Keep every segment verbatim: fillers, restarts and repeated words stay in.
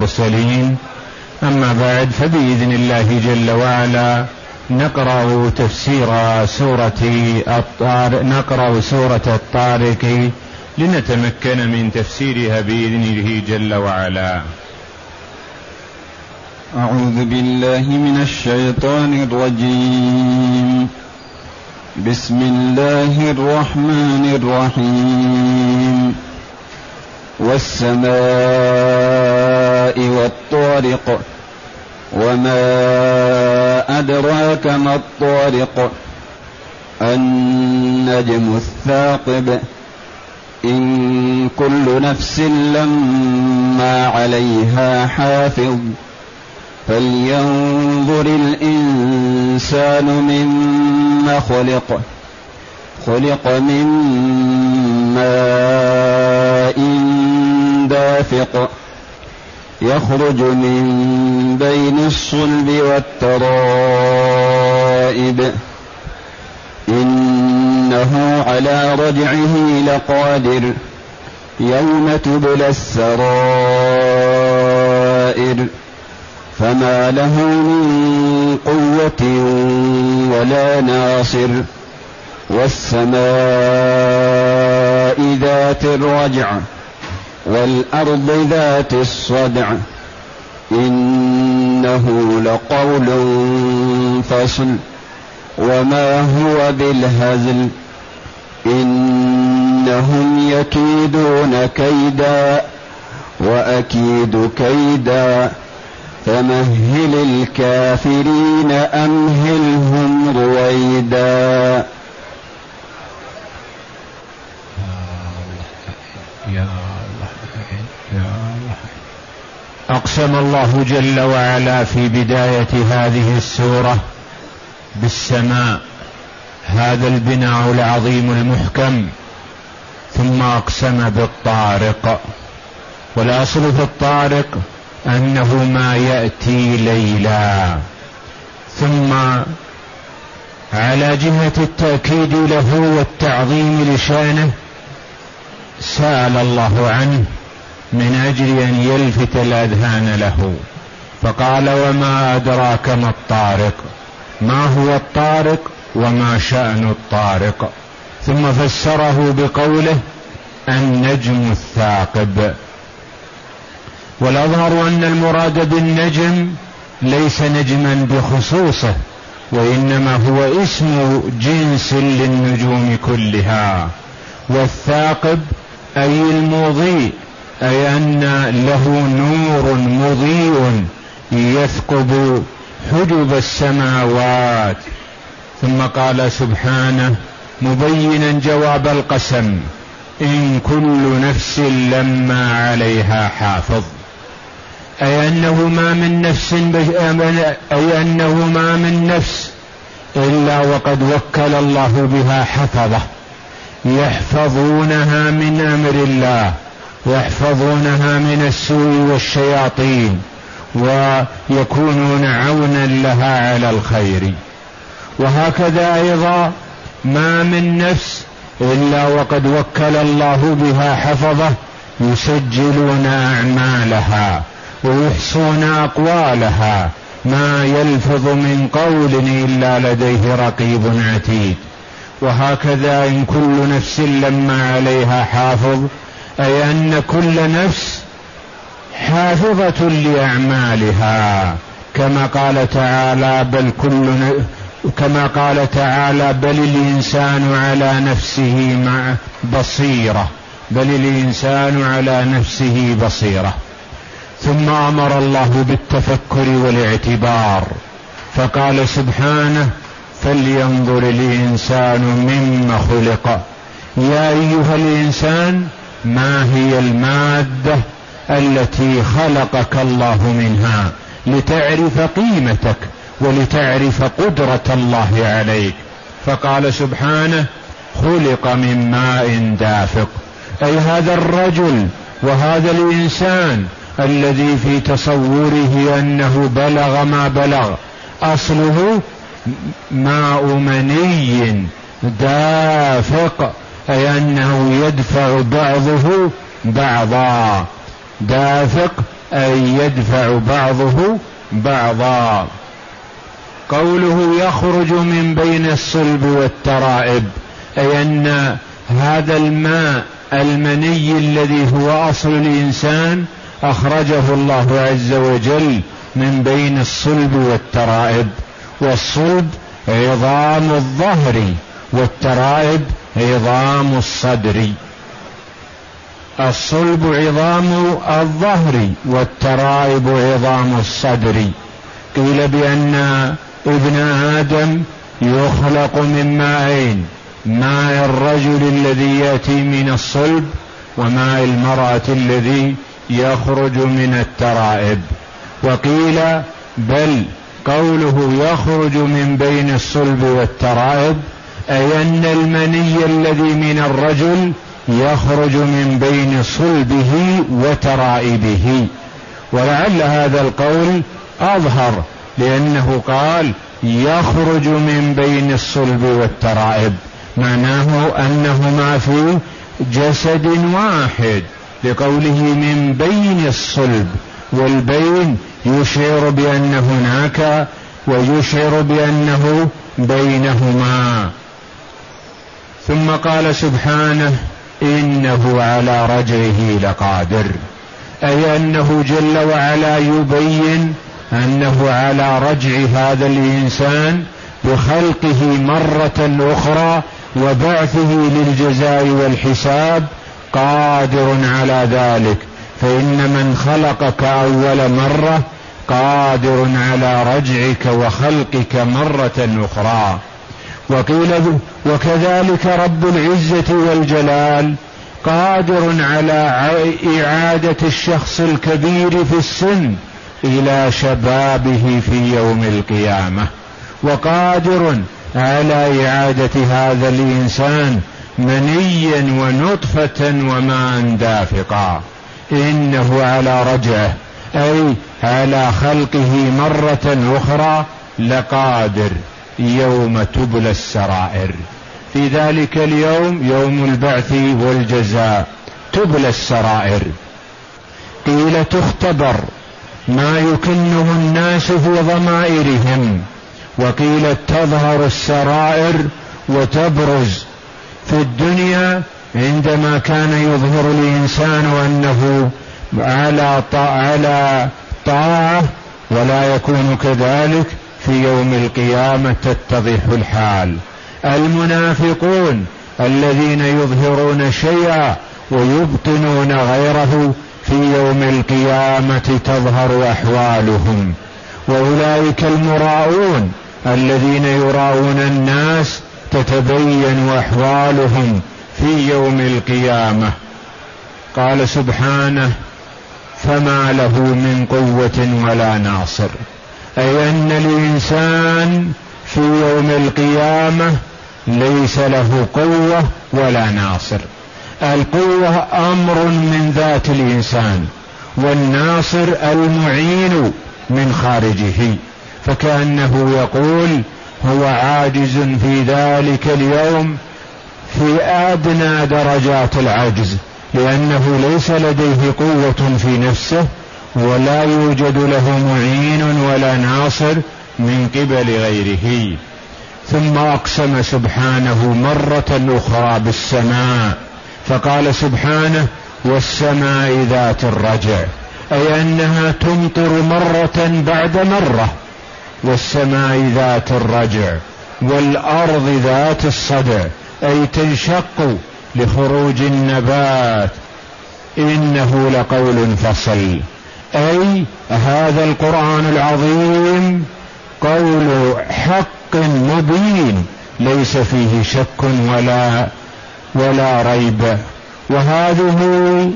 المرسلين. أما بعد، فبإذن الله جل وعلا نقرأ تفسير سورة الطارق نقرأ سورة الطارق لنتمكن من تفسيرها بإذنه جل وعلا. أعوذ بالله من الشيطان الرجيم. بسم الله الرحمن الرحيم. والسماء والطارق وما أدراك ما الطارق النجم الثاقب إن كل نفس لما عليها حافظ فلينظر الإنسان مما خلق خلق من ماء دافق يخرج من بين الصلب والترائب إنه على رجعه لقادر يوم تبلى السرائر فما له من قوة ولا ناصر والسماء ذات الرجع والأرض ذات الصدع إنه لقول فصل وما هو بالهزل إنهم يكيدون كيدا وأكيد كيدا فمهل الكافرين أمهلهم رويدا. يا الله يا الله. أقسم الله جل وعلا في بداية هذه السورة بالسماء، هذا البناء العظيم المحكم، ثم أقسم بالطارق. والأصل في الطارق أنه ما يأتي ليلا. ثم على جهة التأكيد له والتعظيم لشأنه سأل الله عنه من أجل أن يلفت الأذهان له، فقال وما أدراك ما الطارق، ما هو الطارق وما شأن الطارق، ثم فسره بقوله النجم الثاقب. والأظهر أن المراد بالنجم ليس نجما بخصوصه، وإنما هو اسم جنس للنجوم كلها. والثاقب أي المضيء، أي أن له نور مضيء يثقب حجب السماوات. ثم قال سبحانه مبينا جواب القسم إن كل نفس لما عليها حافظ، أي أنه ما من نفس أي أنه ما من نفس إلا وقد وكل الله بها حفظة يحفظونها من أمر الله، ويحفظونها من السوء والشياطين، ويكونون عونا لها على الخير. وهكذا أيضا ما من نفس إلا وقد وكل الله بها حفظة يسجلون أعمالها ويحصون أقوالها، ما يلفظ من قول إلا لديه رقيب عتيد. وهكذا إن كل نفس لما عليها حافظ، أي أن كل نفس حافظة لأعمالها، كما قال تعالى بل كل كما قال تعالى بل الإنسان على نفسه مع بصيرة بل الإنسان على نفسه بصيرة. ثم أمر الله بالتفكر والاعتبار، فقال سبحانه فلينظر الإنسان مما خلق. يا أيها الإنسان ما هي المادة التي خلقك الله منها لتعرف قيمتك ولتعرف قدرة الله عليك؟ فقال سبحانه خلق من ماء دافق، أي هذا الرجل وهذا الإنسان الذي في تصوره أنه بلغ ما بلغ أصله ماء مني دافق، أي أنه يدفع بعضه بعضا. دافق أي يدفع بعضه بعضا. قوله يخرج من بين الصلب والترائب، أي أن هذا الماء المني الذي هو أصل الإنسان أخرجه الله عز وجل من بين الصلب والترائب. والصلب عظام الظهر والترائب عظام الصدر. الصلب عظام الظهر والترائب عظام الصدر. قيل بأن ابن آدم يخلق من ماءين، ماء الرجل الذي يأتي من الصلب وماء المرأة الذي يخرج من الترائب. وقيل بل قوله يخرج من بين الصلب والترائب أي أن المني الذي من الرجل يخرج من بين صلبه وترائبه. ولعل هذا القول أظهر، لأنه قال يخرج من بين الصلب والترائب، معناه أنهما في جسد واحد، لقوله من بين الصلب، والبين يشعر بأن هناك ويشعر بأنه بينهما. ثم قال سبحانه إنه على رجعه لقادر، أي أنه جل وعلا يبين أنه على رجع هذا الإنسان بخلقه مرة أخرى وبعثه للجزاء والحساب قادر على ذلك، فإن من خلقك أول مرة قادر على رجعك وخلقك مرة أخرى. وقيل وكذلك رب العزة والجلال قادر على إعادة الشخص الكبير في السن إلى شبابه في يوم القيامة، وقادر على إعادة هذا الإنسان منيا ونطفة وماء دافقا. إنه على رجعه أي على خلقه مرة أخرى لقادر يوم تبلى السرائر. في ذلك اليوم يوم البعث والجزاء تبلى السرائر. قيل تختبر ما يكنه الناس في ضمائرهم، وقيل تظهر السرائر وتبرز. في الدنيا عندما كان يظهر الإنسان أنه على على طاعة ولا يكون كذلك، في يوم القيامة تتضح الحال. المنافقون الذين يظهرون شيئا ويبطنون غيره في يوم القيامة تظهر أحوالهم. وأولئك المراؤون الذين يراؤون الناس تتبين أحوالهم في يوم القيامة. قال سبحانه فما له من قوة ولا ناصر، أي أن الإنسان في يوم القيامة ليس له قوة ولا ناصر. القوة أمر من ذات الإنسان، والناصر المعين من خارجه، فكأنه يقول هو عاجز في ذلك اليوم في أدنى درجات العجز، لأنه ليس لديه قوة في نفسه ولا يوجد له معين ولا ناصر من قبل غيره. ثم أقسم سبحانه مرة أخرى بالسماء، فقال سبحانه والسماء ذات الرجع، أي أنها تمطر مرة بعد مرة. والسماء ذات الرجع، والأرض ذات الصدع، أي تنشق لخروج النبات. إنه لقول فصل، أي هذا القرآن العظيم قول حق مبين ليس فيه شك ولا ولا ريب. وهذه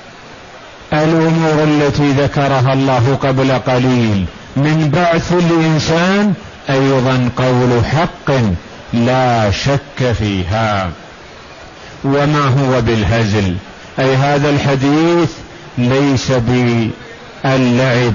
الأمور التي ذكرها الله قبل قليل من بعث الإنسان أيضا قول حق لا شك فيها، وما هو بالهزل، أي هذا الحديث ليس باللعب،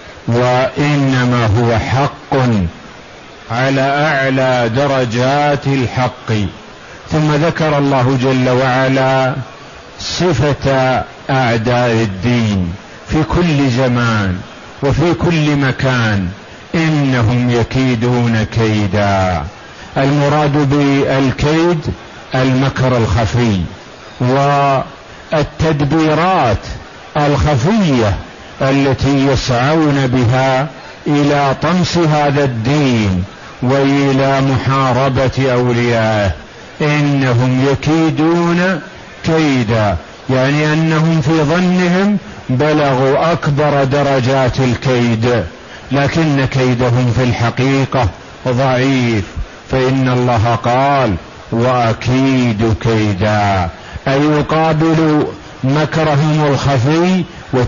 وإنما هو حق على أعلى درجات الحق. ثم ذكر الله جل وعلا صفة أعداء الدين، في كل زمان وفي كل مكان، إنهم يكيدون كيدا. المراد بالكيد المكر الخفي والتدبيرات الخفية التي يسعون بها إلى طمس هذا الدين وإلى محاربة أوليائه. إنهم يكيدون كيدا، يعني أنهم في ظنهم بلغوا أكبر درجات الكيد، لكن كيدهم في الحقيقة ضعيف، فإن الله قال وأكيد كيدا، أي يقابل مكرهم الخفي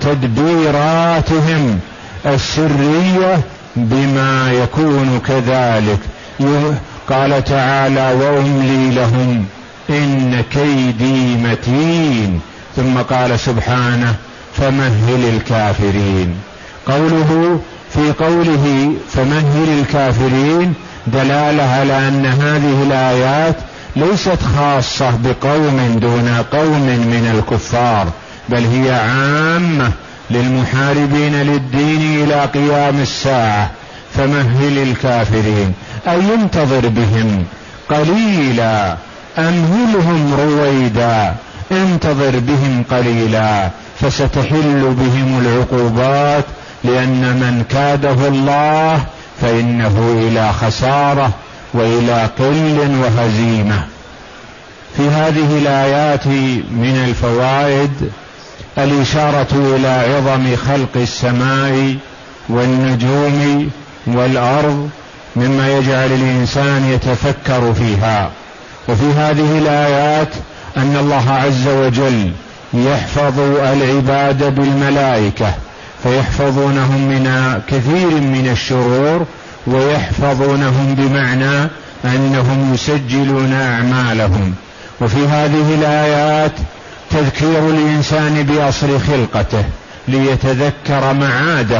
وتدبيراتهم السرية بما يكون كذلك. قال تعالى وأملي لهم إن كيدي متين، ثم قال سبحانه فمهل الكافرين. قوله في قوله فمهل الكافرين دلالة على أن هذه الآيات ليست خاصة بقوم دون قوم من الكفار، بل هي عامة للمحاربين للدين إلى قيام الساعة. فمهل الكافرين أي انتظر بهم قليلا، أمهلهم رويدا، انتظر بهم قليلا، فستحل بهم العقوبات، لأن من كاده الله فإنه إلى خسارة وإلى قل وهزيمة. في هذه الآيات من الفوائد الإشارة إلى عظم خلق السماء والنجوم والأرض مما يجعل الإنسان يتفكر فيها. وفي هذه الآيات أن الله عز وجل يحفظ العباد بالملائكة، فيحفظونهم من كثير من الشرور، ويحفظونهم بمعنى أنهم يسجلون أعمالهم. وفي هذه الآيات تذكير الإنسان بأصل خلقته ليتذكر معاده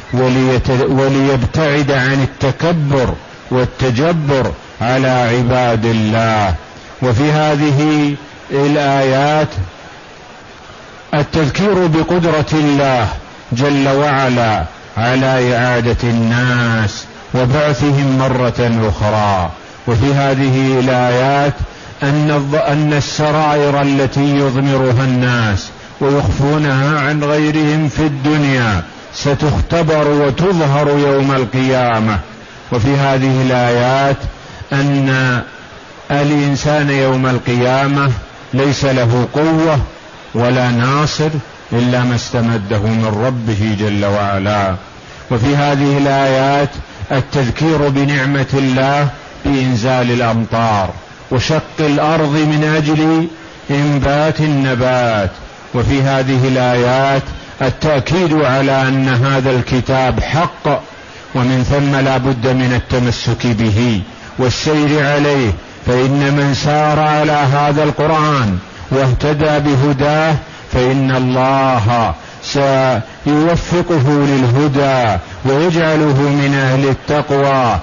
وليبتعد عن التكبر والتجبر على عباد الله. وفي هذه الآيات التذكير بقدرة الله جل وعلا على إعادة الناس وبعثهم مرة أخرى. وفي هذه الآيات أن السرائر التي يضمرها الناس ويخفونها عن غيرهم في الدنيا ستختبر وتظهر يوم القيامة. وفي هذه الآيات أن الإنسان يوم القيامة ليس له قوة ولا ناصر إلا ما استمده من ربه جل وعلا. وفي هذه الآيات التذكير بنعمة الله بإنزال الأمطار وشق الأرض من أجل إنبات النبات. وفي هذه الآيات التأكيد على أن هذا الكتاب حق، ومن ثم لا بد من التمسك به والسير عليه، فإن من سار على هذا القرآن واهتدى بهداه فإن الله سيوفقه للهدى ويجعله من أهل التقوى،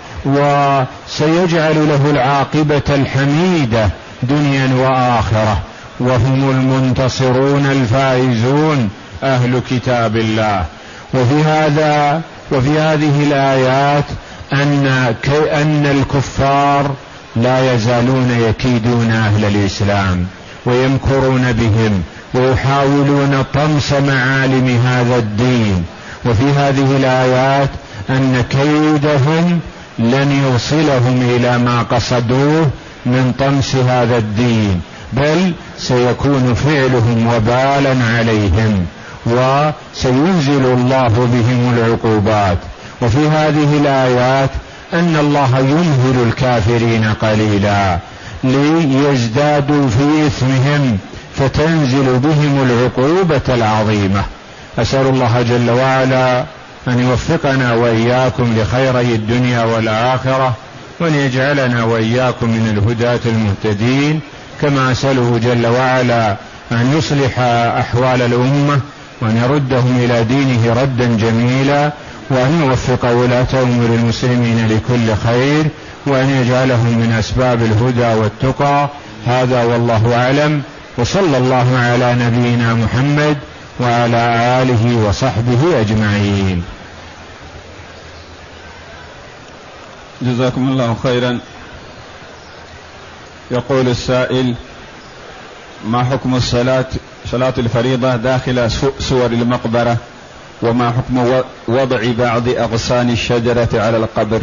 وسيجعل له العاقبة الحميدة دنيا وآخرة، وهم المنتصرون الفائزون أهل كتاب الله. وفي هذا وفي هذه الآيات أن أن الكفار لا يزالون يكيدون أهل الإسلام ويمكرون بهم ويحاولون طمس معالم هذا الدين. وفي هذه الآيات أن كيدهم لن يوصلهم إلى ما قصدوه من طمس هذا الدين، بل سيكون فعلهم وبالا عليهم وسينزل الله بهم العقوبات. وفي هذه الآيات أن الله يمهل الكافرين قليلا ليزدادوا في إثمهم فتنزل بهم العقوبة العظيمة. أسأل الله جل وعلا أن يوفقنا وإياكم لخيري الدنيا والآخرة، وأن يجعلنا وإياكم من الهداة المهتدين، كما أسأله جل وعلا أن يصلح أحوال الأمة وأن يردهم إلى دينه ردا جميلا، وأن يوفق ولاة أمور المسلمين لكل خير، وأن يجعلهم من أسباب الهدى والتقى. هذا والله أعلم، وصلى الله على نبينا محمد وعلى آله وصحبه أجمعين. جزاكم الله خيرا. يقول السائل: ما حكم الصلاة صلاة الفريضة داخل سور المقبرة، وما حكم وضع بعض أغصان الشجرة على القبر؟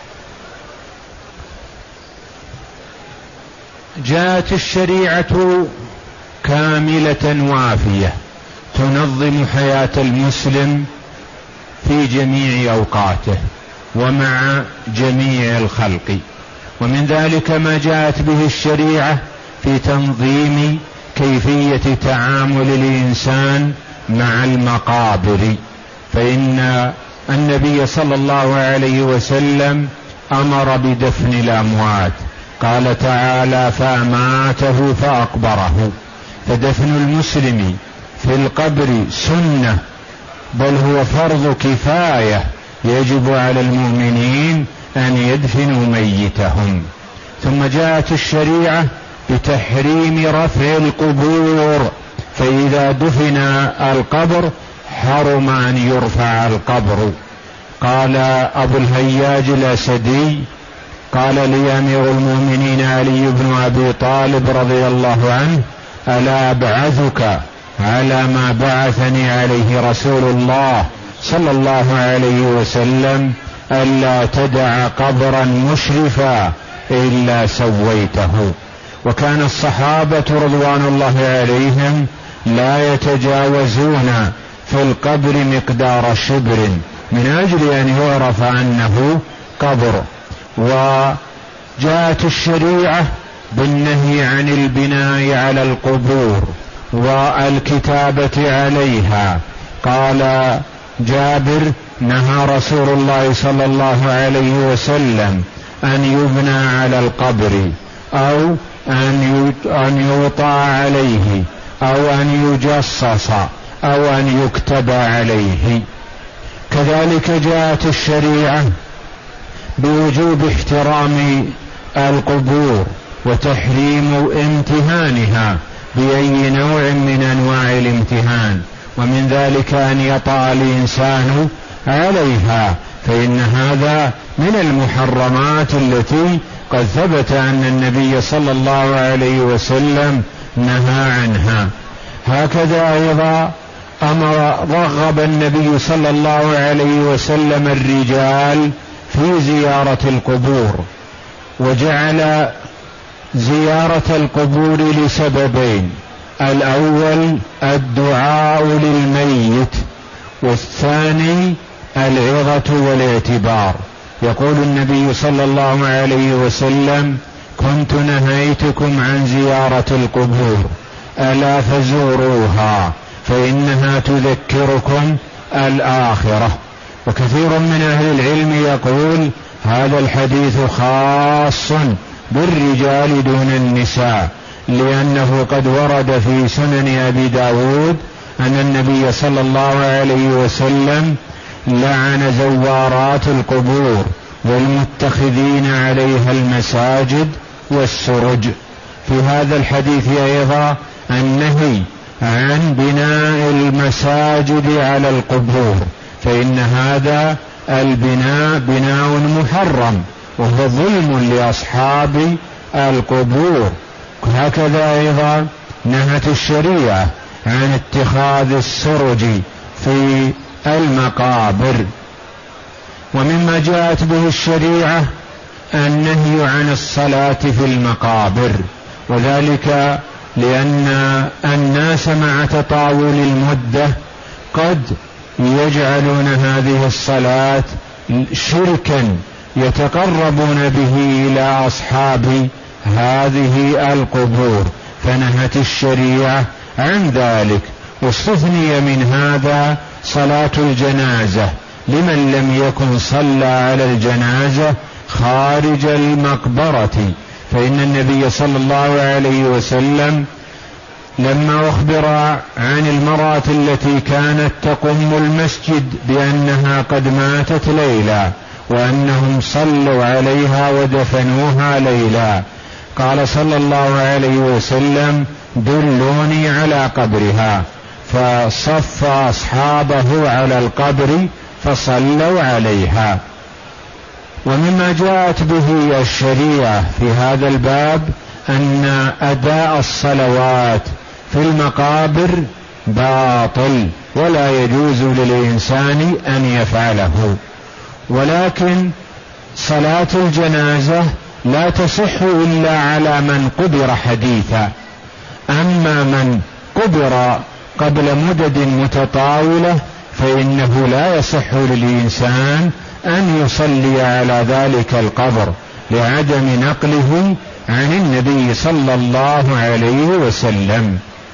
جاءت الشريعة كاملة وافية تنظم حياة المسلم في جميع أوقاته ومع جميع الخلق، ومن ذلك ما جاءت به الشريعة في تنظيم كيفية تعامل الإنسان مع المقابر، فإن النبي صلى الله عليه وسلم أمر بدفن الأموات، قال تعالى: فأماته فأقبره. فدفن المسلم في القبر سنة، بل هو فرض كفاية يجب على المؤمنين أن يدفنوا ميتهم. ثم جاءت الشريعة بتحريم رفع القبور، فإذا دفن القبر حرم أن يرفع القبر. قال أبو الهياج الأسدي: قال لي أمير المؤمنين علي بن أبي طالب رضي الله عنه: ألا أبعثك على ما بعثني عليه رسول الله صلى الله عليه وسلم، ألا تدع قبرا مشرفا إلا سويته. وكان الصحابة رضوان الله عليهم لا يتجاوزون في القبر مقدار شبر من أجل أن يعرف أنه قبر. وجاءت الشريعة بالنهي عن البناء على القبور والكتابة عليها. قال جابر: نهى رسول الله صلى الله عليه وسلم أن يبنى على القبر، أو أن يوطى عليه، أو أن يجصص، أو أن يكتب عليه. كذلك جاءت الشريعة بوجوب احترام القبور وتحريم امتهانها بأي نوع من أنواع الامتهان، ومن ذلك أن يطأ الإنسان عليها، فإن هذا من المحرمات التي قد ثبت أن النبي صلى الله عليه وسلم نهى عنها. هكذا أيضا أمر رغب النبي صلى الله عليه وسلم الرجال في زيارة القبور، وجعل زيارة القبور لسببين: الأول الدعاء للميت، والثاني العظة والاعتبار. يقول النبي صلى الله عليه وسلم: كنت نهيتكم عن زيارة القبور ألا فزوروها فإنها تذكركم الآخرة. وكثير من أهل العلم يقول هذا الحديث خاص بالرجال دون النساء، لأنه قد ورد في سنن أبي داود أن النبي صلى الله عليه وسلم لعن زوارات القبور والمتخذين عليها المساجد والسرج. في هذا الحديث أيضا النهي عن بناء المساجد على القبور، فإن هذا البناء بناء محرم وهو ظلم لأصحاب القبور. هكذا أيضا نهت الشريعة عن اتخاذ السرج في المقابر. ومما جاءت به الشريعة النهي عن الصلاة في المقابر، وذلك لأن الناس مع تطاول المدة قد يجعلون هذه الصلاة شركا يتقربون به إلى أصحاب هذه القبور، فنهت الشريعة عن ذلك. واستثني من هذا صلاة الجنازة لمن لم يكن صلى على الجنازة خارج المقبرة، فإن النبي صلى الله عليه وسلم لما أخبر عن المرأة التي كانت تقم المسجد بأنها قد ماتت ليلا وأنهم صلوا عليها ودفنوها ليلا، قال صلى الله عليه وسلم: دلوني على قبرها. فصف أصحابه على القبر فصلوا عليها. ومما جاءت به الشريعة في هذا الباب أن أداء الصلوات في المقابر باطل ولا يجوز للإنسان أن يفعله، ولكن صلاة الجنازة لا تصح إلا على من قبر حديثا، أما من قبر قبل مدد متطاولة فإنه لا يصح للإنسان أن يصلي على ذلك القبر لعدم نقله عن النبي صلى الله عليه وسلم.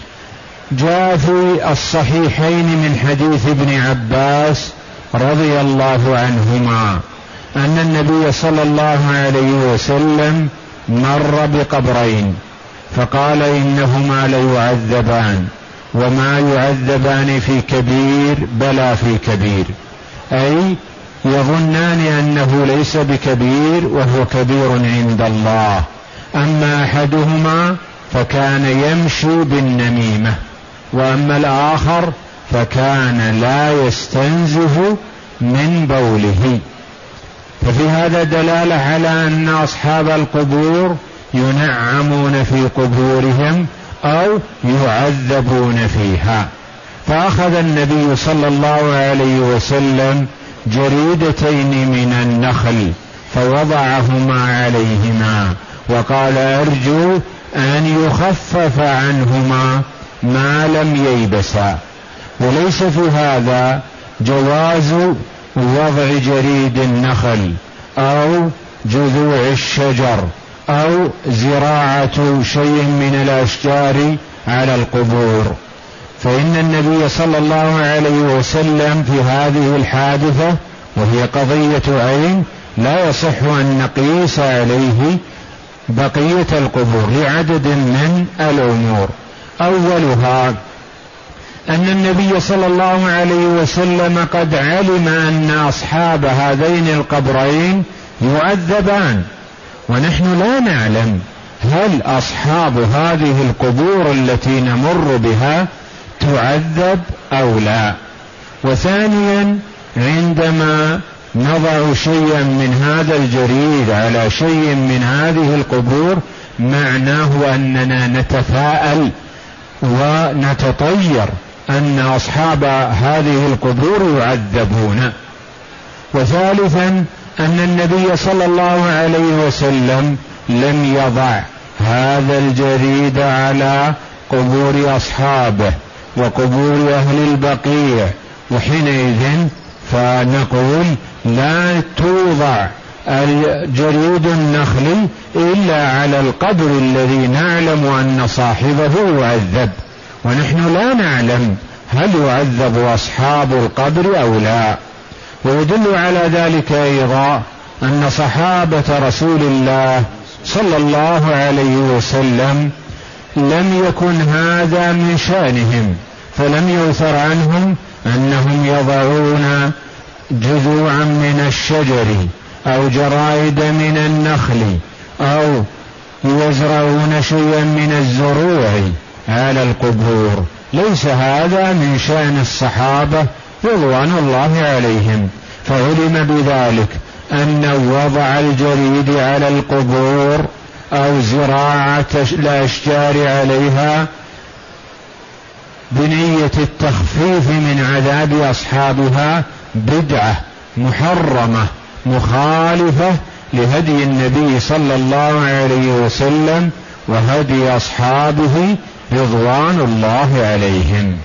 جاء في الصحيحين من حديث ابن عباس رضي الله عنهما أن النبي صلى الله عليه وسلم مر بقبرين فقال إنهما ليعذبان وما يعذبان في كبير بلا في كبير، أي يظنان أنه ليس بكبير وهو كبير عند الله. أما أحدهما فكان يمشي بالنميمة، وأما الآخر فكان لا يستنزه من بوله. ففي هذا دلالة على أن أصحاب القبور ينعمون في قبورهم أو يعذبون فيها. فأخذ النبي صلى الله عليه وسلم جريدتين من النخل فوضعهما عليهما وقال أرجو أن يخفف عنهما ما لم ييبسا. وليس في هذا جواز وضع جريد النخل أو جذوع الشجر أو زراعة شيء من الأشجار على القبور، فإن النبي صلى الله عليه وسلم في هذه الحادثة وهي قضية عين لا يصح أن نقيس عليه بقية القبور لعدد من الأمور. أولها أن النبي صلى الله عليه وسلم قد علم أن أصحاب هذين القبرين يعذبان، ونحن لا نعلم هل أصحاب هذه القبور التي نمر بها تعذب أو لا. وثانيا عندما نضع شيئا من هذا الجريد على شيء من هذه القبور معناه أننا نتفاءل ونتطير أن أصحاب هذه القبور يعذبون. وثالثا أن النبي صلى الله عليه وسلم لم يضع هذا الجريد على قبور أصحابه وقبور أهل البقيع، وحينئذ فنقول لا توضع جريد النخل إلا على القبر الذي نعلم أن صاحبه يعذب، ونحن لا نعلم هل يعذب أصحاب القبر أو لا. ويدل على ذلك أيضا أن صحابة رسول الله صلى الله عليه وسلم لم يكن هذا من شأنهم، فلم يؤثر عنهم أنهم يضعون جذوعا من الشجر أو جرائد من النخل أو يزرعون شيئا من الزروع على القبور، ليس هذا من شأن الصحابة رضوان الله عليهم. فعلم بذلك أن وضع الجريد على القبور أو زراعة الأشجار عليها بنية التخفيف من عذاب أصحابها بدعة محرمة مخالفة لهدي النبي صلى الله عليه وسلم وهدي أصحابه رضوان الله عليهم.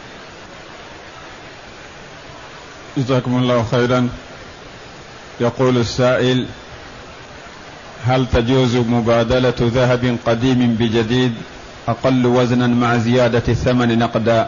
جزاكم الله خيرا. يقول السائل: هل تجوز مبادلة ذهب قديم بجديد أقل وزنا مع زيادة الثمن نقدا؟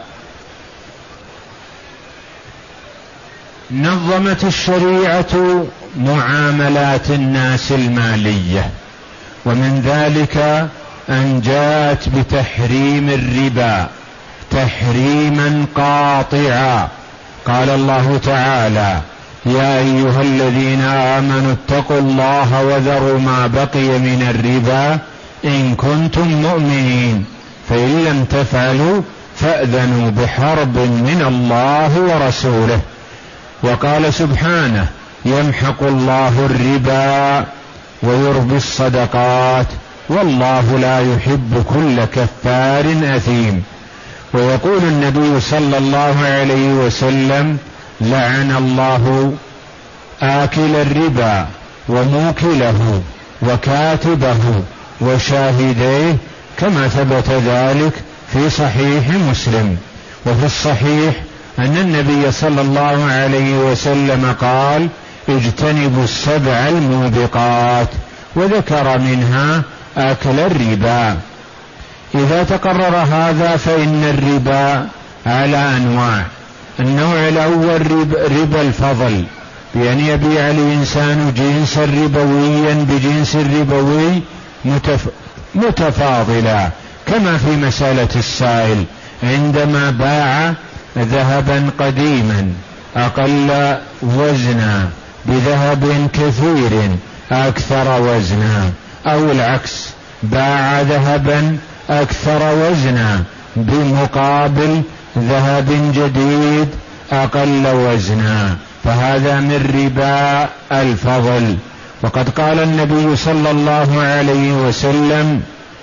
نظمت الشريعة معاملات الناس المالية، ومن ذلك أن جاءت بتحريم الربا تحريما قاطعا. قال الله تعالى: يا أيها الذين آمنوا اتقوا الله وذروا ما بقي من الربا إن كنتم مؤمنين، فإن لم تفعلوا فأذنوا بحرب من الله ورسوله. وقال سبحانه: يمحق الله الربا ويربي الصدقات والله لا يحب كل كفار أثيم. ويقول النبي صلى الله عليه وسلم: لعن الله آكل الربا وموكله وكاتبه وشاهديه، كما ثبت ذلك في صحيح مسلم. وفي الصحيح أن النبي صلى الله عليه وسلم قال: اجتنبوا السبع الموبقات، وذكر منها أكل الربا. إذا تقرر هذا فإن الربا على أنواع. النوع الأول ربا الفضل، بأن يبيع الإنسان جنسا ربويا بجنس ربوي متف... متفاضلا، كما في مسألة السائل عندما باع ذهبا قديما أقل وزنا بذهب كثير أكثر وزنا، أو العكس، باع ذهبا أكثر وزنا بمقابل ذهب جديد أقل وزنا، فهذا من ربا الفضل. وقد قال النبي صلى الله عليه وسلم: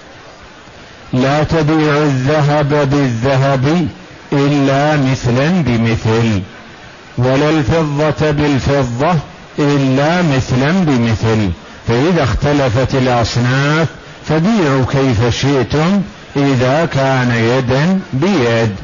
لا تبيع الذهب بالذهب إلا مثلا بمثل، ولا الفضة بالفضة إلا مثلا بمثل، فإذا اختلفت الأصناف فبيعوا كيف شئتم إذا كان يدا بيد.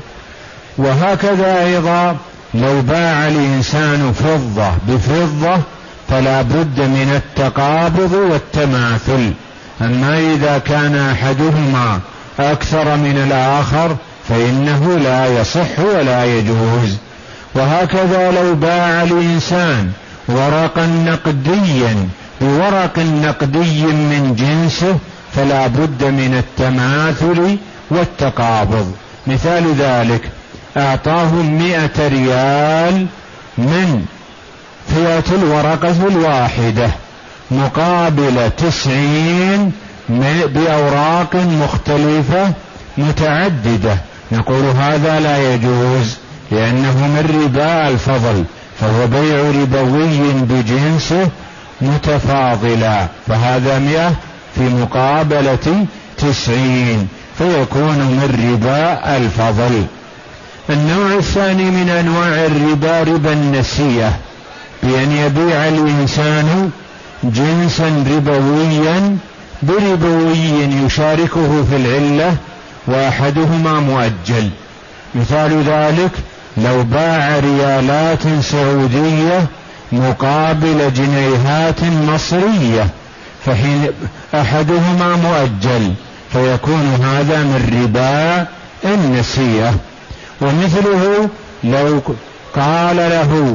وهكذا أيضا لو باع الإنسان فضة بفضة فلا بد من التقابض والتماثل، أما إذا كان أحدهما أكثر من الآخر فإنه لا يصح ولا يجوز. وهكذا لو باع الإنسان ورقا نقديا بورق نقدي من جنسه فلا بد من التماثل والتقابض. مثال ذلك: أعطاهم مئة ريال من فئة الورقة الواحدة مقابل تسعين بأوراق مختلفة متعددة، نقول هذا لا يجوز لأنه من ربا الفضل، فهو بيع ربوي بجنسه متفاضلا، فهذا مئة في مقابلة تسعين فيكون من ربا الفضل. النوع الثاني من أنواع الربا ربا النسيئة، بأن يبيع الإنسان جنسا ربويا بربوي يشاركه في العلة وأحدهما مؤجل. مثال ذلك: لو باع ريالات سعودية مقابل جنيهات مصرية فحين أحدهما مؤجل فيكون هذا من ربا النسيئة. ومثله لو قال له: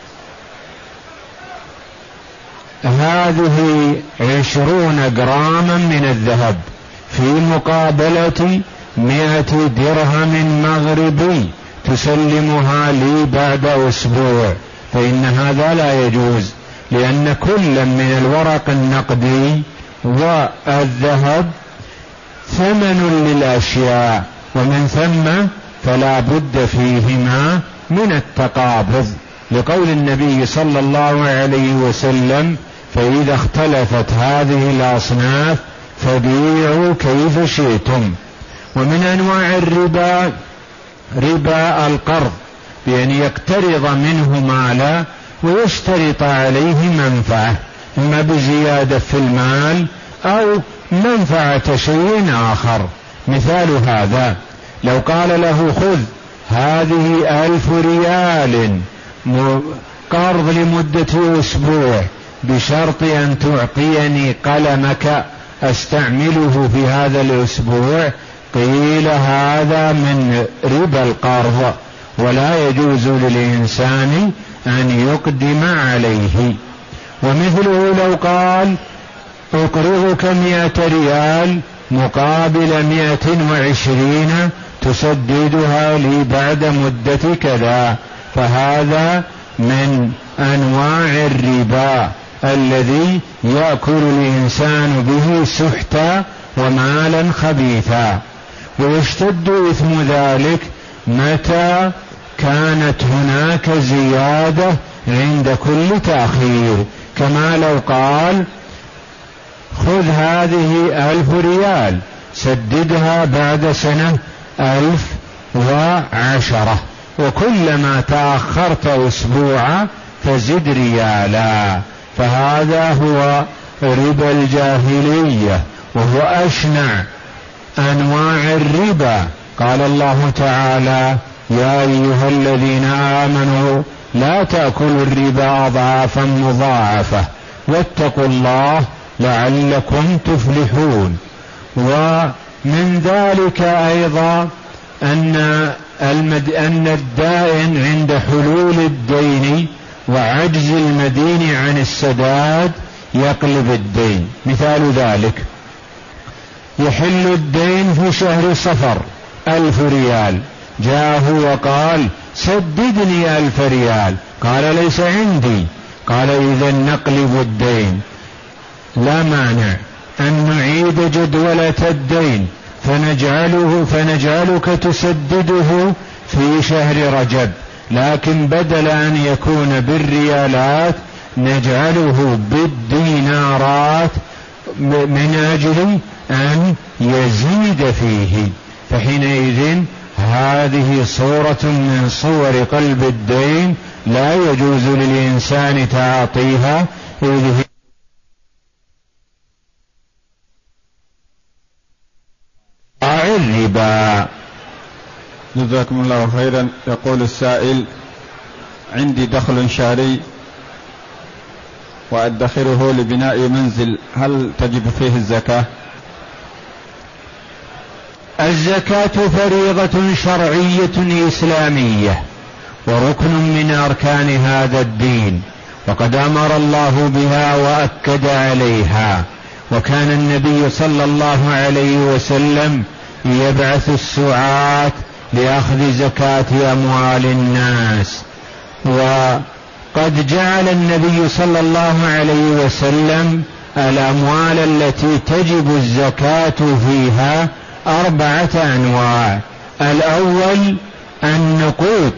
هذه عشرون جراما من الذهب في مقابلة مئة درهم مغربي تسلمها لي بعد أسبوع، فإن هذا لا يجوز، لأن كل من الورق النقدي والذهب ثمن للأشياء، ومن ثم فلا بد فيهما من التقابض، لقول النبي صلى الله عليه وسلم: فإذا اختلفت هذه الأصناف فبيعوا كيف شئتم. ومن أنواع الربا ربا القرض، بأن يقترض منه مالا ويشترط عليه منفعة، إما بزيادة في المال أو منفعة شيء آخر. مثال هذا: لو قال له: خذ هذه ألف ريال قرض لمدة أسبوع بشرط أن تعطيني قلمك أستعمله في هذا الأسبوع، قيل هذا من ربا القرض، ولا يجوز للإنسان أن يقدم عليه. ومثله لو قال: أقرضك مئة ريال مقابل مئة وعشرين تسددها لي بعد مدة كذا، فهذا من أنواع الربا الذي يأكل الإنسان به سحتا ومالا خبيثا. ويشتد إثم ذلك متى كانت هناك زيادة عند كل تأخير، كما لو قال خذ هذه ألف ريال سددها بعد سنة ألف وعشرة، وكلما تأخرت أسبوعا فزد ريالا، فهذا هو ربا الجاهلية، وهو أشنع أنواع الربا. قال الله تعالى يا أيها الذين آمنوا لا تأكلوا الربا أضعافا مضاعفة واتقوا الله لعلكم تفلحون. ومن ذلك أيضا أن المد... أن الدائن عند حلول الدين وعجز المدين عن السداد يقلب الدين. مثال ذلك يحل الدين في شهر صفر ألف ريال، جاءه وقال سددني ألف ريال، قال ليس عندي، قال إذن نقلب الدين، لا مانع أن نعيد جدولة الدين فنجعله فنجعلك تسدده في شهر رجب، لكن بدل أن يكون بالريالات نجعله بالدينارات من أجل أن يزيد فيه، فحينئذ هذه صورة من صور قلب الدين لا يجوز للإنسان تعاطيها، إذ هي الربا. جزاكم الله خيرا. يقول السائل عندي دخل شهري وأدخره لبناء منزل، هل تجب فيه الزكاة؟ الزكاة فريضة شرعية إسلامية وركن من أركان هذا الدين، وقد أمر الله بها وأكد عليها، وكان النبي صلى الله عليه وسلم يبعث السعاة لأخذ زكاة أموال الناس. وقد جعل النبي صلى الله عليه وسلم الأموال التي تجب الزكاة فيها أربعة أنواع. الأول النقود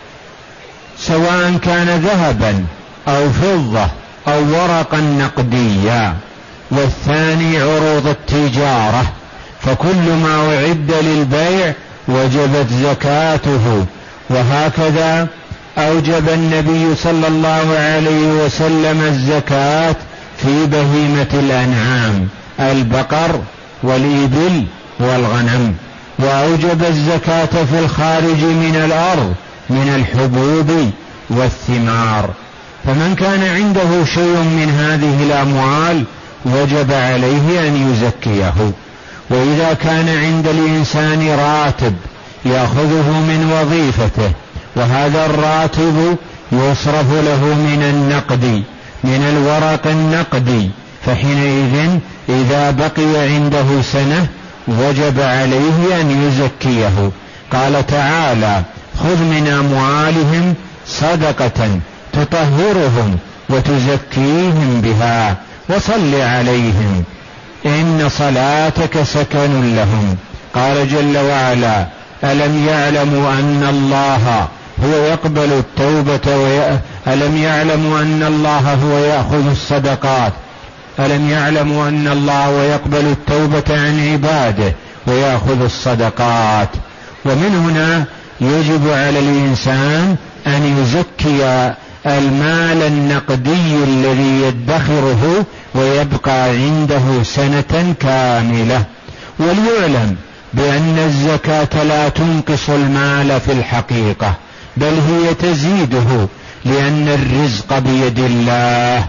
سواء كان ذهبا أو فضة أو ورقا نقديا. والثاني عروض التجارة، فكل ما أعد للبيع وجبت زكاته، وهكذا أوجب النبي صلى الله عليه وسلم الزكاة في بهيمة الأنعام البقر والإبل والغنم، وأوجب الزكاة في الخارج من الأرض من الحبوب والثمار. فمن كان عنده شيء من هذه الأموال وجب عليه أن يزكيه. وإذا كان عند الإنسان راتب يأخذه من وظيفته، وهذا الراتب يصرف له من النقد من الورق النقدي، فحينئذ إذا بقي عنده سنة وجب عليه أن يزكيه. قال تعالى خذ من أموالهم صدقة تطهرهم وتزكيهم بها وصل عليهم إن صلاتك سكن لهم. قال جل وعلا ألم يعلموا أن الله هو يقبل التوبة وي... ألم يعلموا أن الله هو يأخذ الصدقات ألم يعلموا أن الله ويقبل التوبة عن عباده ويأخذ الصدقات. ومن هنا يجب على الإنسان أن يزكي المال النقدي الذي يدخره ويبقى عنده سنة كاملة. وليعلم بأن الزكاة لا تنقص المال في الحقيقة، بل هي تزيده، لأن الرزق بيد الله،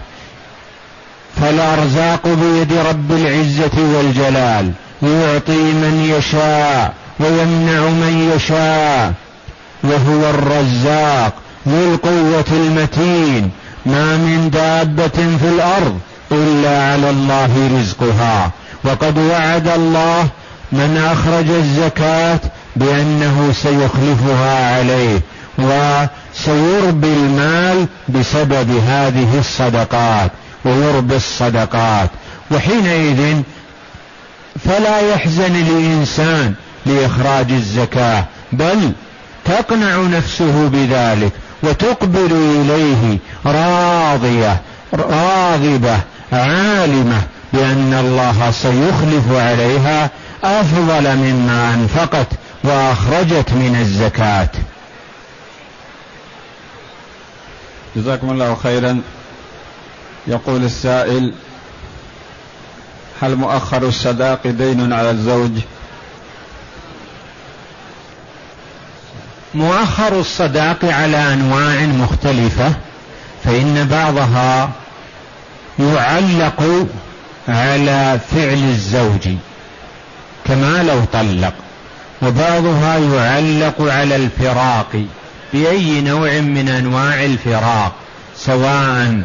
فالأرزاق بيد رب العزة والجلال، يعطي من يشاء ويمنع من يشاء، وهو الرزاق ذو القوة المتين. ما من دابة في الأرض إلا على الله رزقها، وقد وعد الله من أخرج الزكاة بأنه سيخلفها عليه وسيربي المال بسبب هذه الصدقات ويربي الصدقات. وحينئذ فلا يحزن الإنسان لإخراج الزكاة، بل تقنع نفسه بذلك وتقبل إليه راضية راغبة عالمة بأن الله سيخلف عليها أفضل مما أنفقت وأخرجت من الزكاة. جزاكم الله خيرا. يقول السائل: هل مؤخر الصداق دين على الزوج؟ مؤخر الصداق على أنواع مختلفة، فإن بعضها يعلق على فعل الزوج كما لو طلق، وبعضها يعلق على الفراق بأي نوع من أنواع الفراق، سواء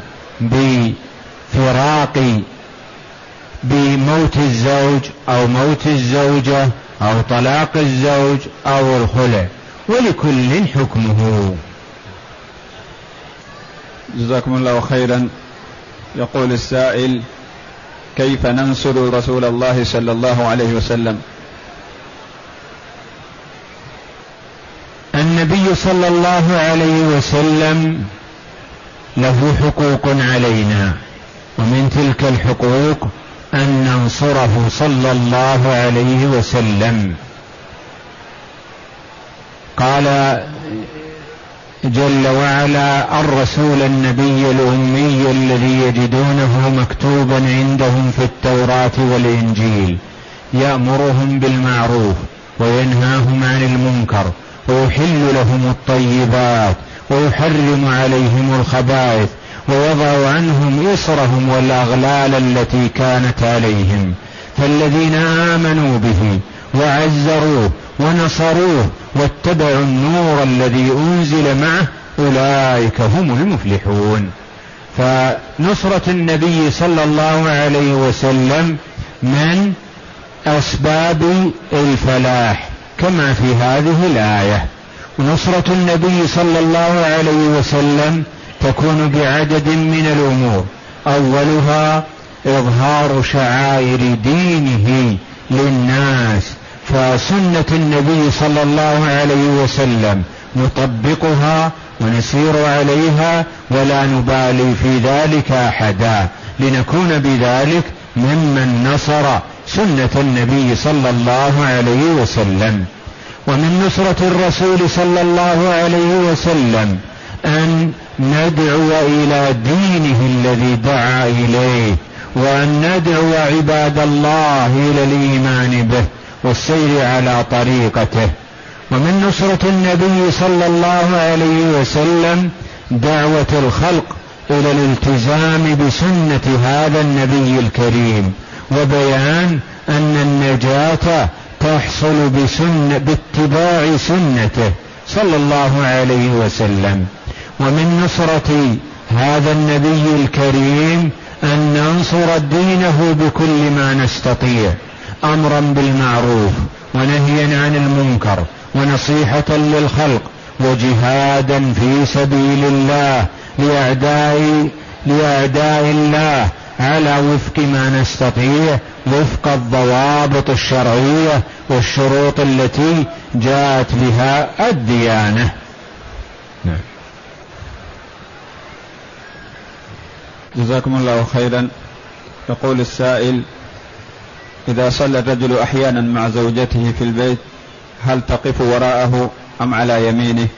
بفراق بموت الزوج أو موت الزوجة أو طلاق الزوج أو الخلع، ولكل حكمه. جزاكم الله خيرا. يقول السائل: كيف ننصر رسول الله صلى الله عليه وسلم؟ النبي صلى الله عليه وسلم له حقوق علينا، ومن تلك الحقوق أن ننصره صلى الله عليه وسلم. قال جل وعلا: الرسول النبي الأمي الذي يجدونه مكتوبا عندهم في التوراة والإنجيل، يأمرهم بالمعروف وينهاهم عن المنكر ويحل لهم الطيبات ويحرم عليهم الخبائث ويضع عنهم إصرهم والأغلال التي كانت عليهم. فالذين آمنوا به وعزروه ونصروه واتبعوا النور الذي أنزل معه أولئك هم المفلحون. فنصرة النبي صلى الله عليه وسلم من أسباب الفلاح كما في هذه الآية. ونصرة النبي صلى الله عليه وسلم تكون بعدد من الأمور، أولها إظهار شعائر دينه للناس، فسنة النبي صلى الله عليه وسلم نطبقها ونسير عليها ولا نبالي في ذلك أحدا، لنكون بذلك ممن نصر سنة النبي صلى الله عليه وسلم. ومن نصرة الرسول صلى الله عليه وسلم أن ندعو إلى دينه الذي دعا إليه، وأن ندعو عباد الله إلى الإيمان به والسير على طريقته. ومن نصرة النبي صلى الله عليه وسلم دعوة الخلق إلى الالتزام بسنة هذا النبي الكريم، وبيان أن النجاة تحصل بسنة باتباع سنته صلى الله عليه وسلم. ومن نصرة هذا النبي الكريم أن ننصر دينه بكل ما نستطيع، أمرا بالمعروف ونهيا عن المنكر ونصيحة للخلق وجهادا في سبيل الله لأعداء, لأعداء الله على وفق ما نستطيع، وفق الضوابط الشرعية والشروط التي جاءت بها الديانة. نعم. جزاكم الله خيرا. يقول السائل: إذا صلى الرجل أحيانا مع زوجته في البيت هل تقف وراءه أم على يمينه؟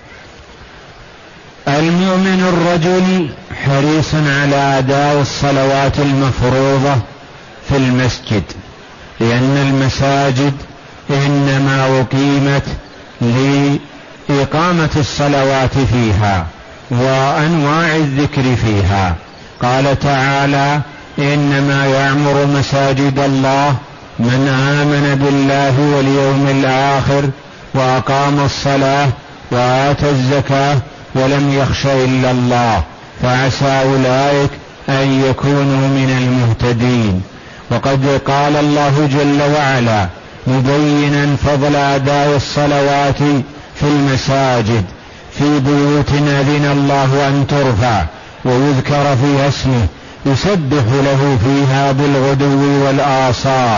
المؤمن الرجل حريص على أداء الصلوات المفروضة في المسجد، لأن المساجد إنما أقيمت لإقامة الصلوات فيها وأنواع الذكر فيها. قال تعالى: إنما يعمر مساجد الله من آمن بالله واليوم الآخر وأقام الصلاة وآتى الزكاة ولم يخش إلا الله، فعسى أولئك أن يكونوا من المهتدين. وقد قال الله جل وعلا مبينا فضل أداء الصلوات في المساجد: في بيوت أذن الله أن ترفع ويذكر فيها اسمه يسبح له فيها بالغدو والآصال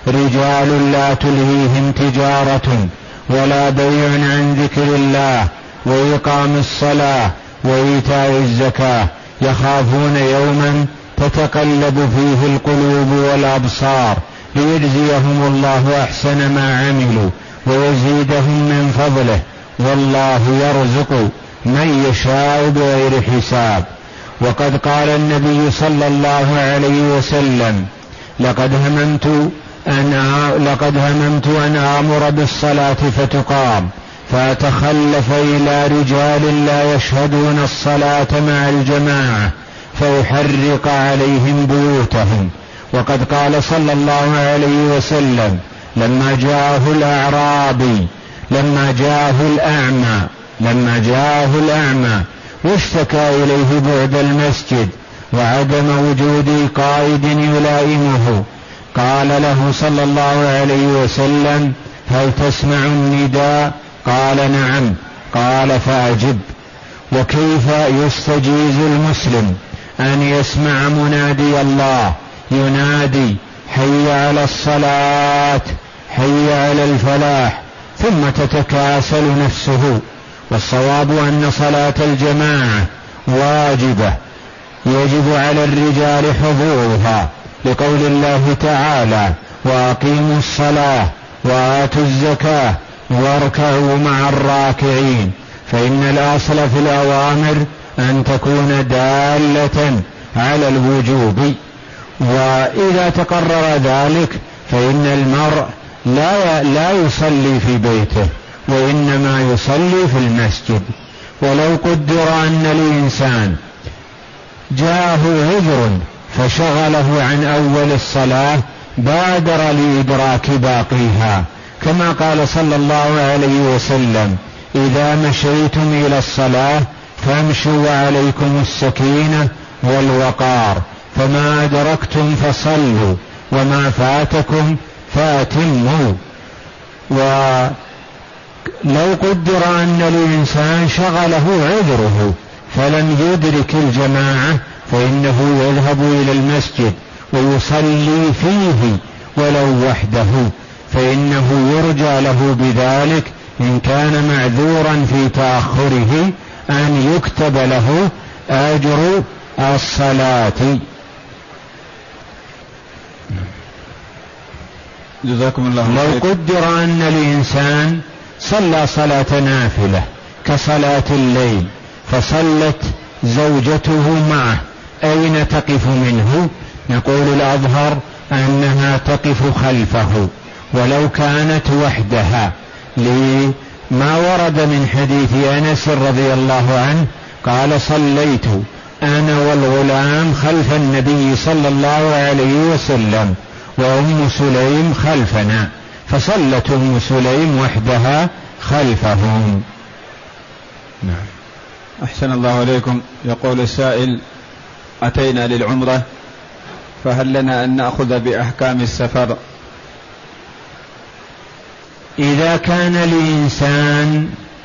رجال لا تلهيهم تجارة ولا بيع عن ذكر الله وإقام الصلاة وإيتاء الزكاة يخافون يوما تتقلب فيه القلوب والأبصار ليجزيهم الله أحسن ما عملوا ويزيدهم من فضله والله يرزق من يشاء بغير حساب. وقد قال النبي صلى الله عليه وسلم لقد هممت أن لقد هممت أن آمر بالصلاة فتقام فأتخلف إلى رجال لا يشهدون الصلاة مع الجماعة فأحرق عليهم بيوتهم. وقد قال صلى الله عليه وسلم لما جاءه الأعرابي لما جاءه الأعمى لما جاءه الأعمى واشتكى إليه بعد المسجد وعدم وجود قائد يلائمه قال له صلى الله عليه وسلم هل تسمع النداء؟ قال نعم. قال فأجب. وكيف يستجيز المسلم أن يسمع منادي الله ينادي حي على الصلاة حي على الفلاح ثم تتكاسل نفسه؟ والصواب أن صلاة الجماعة واجبة يجب على الرجال حضورها لقول الله تعالى وأقيموا الصلاة وآتوا الزكاة واركعوا مع الراكعين، فإن الأصل في الأوامر أن تكون دالة على الوجوب، وإذا تقرر ذلك فإن المرء لا لا يصلي في بيته وإنما يصلي في المسجد. ولو قدر أن الإنسان جاءه عذر فشغله عن أول الصلاة بادر لإدراك باقيها، كما قال صلى الله عليه وسلم إذا مشيتم إلى الصلاة فامشوا وعليكم السكينة والوقار، فما أدركتم فصلوا وما فاتكم فأتموا. ولو قدر أن الإنسان شغله عذره فلم يدرك الجماعة فإنه يذهب إلى المسجد ويصلي فيه ولو وحده، فإنه يرجى له بذلك إن كان معذورا في تأخره أن يكتب له أجر الصلاة. جزاكم الله خير. لو قدر أن الإنسان صلى صلاة نافلة كصلاة الليل فصلت زوجته معه، أين تقف منه؟ نقول الأظهر أنها تقف خلفه ولو كانت وحدها، لما ورد من حديث أنس رضي الله عنه قال صليت أنا والغلام خلف النبي صلى الله عليه وسلم وأم سليم خلفنا، فصلت أم سليم وحدها خلفهم. نعم. أحسن الله إليكم. يقول السائل أتينا للعمرة فهل لنا أن نأخذ بأحكام السفر؟ إذا كان الإنسان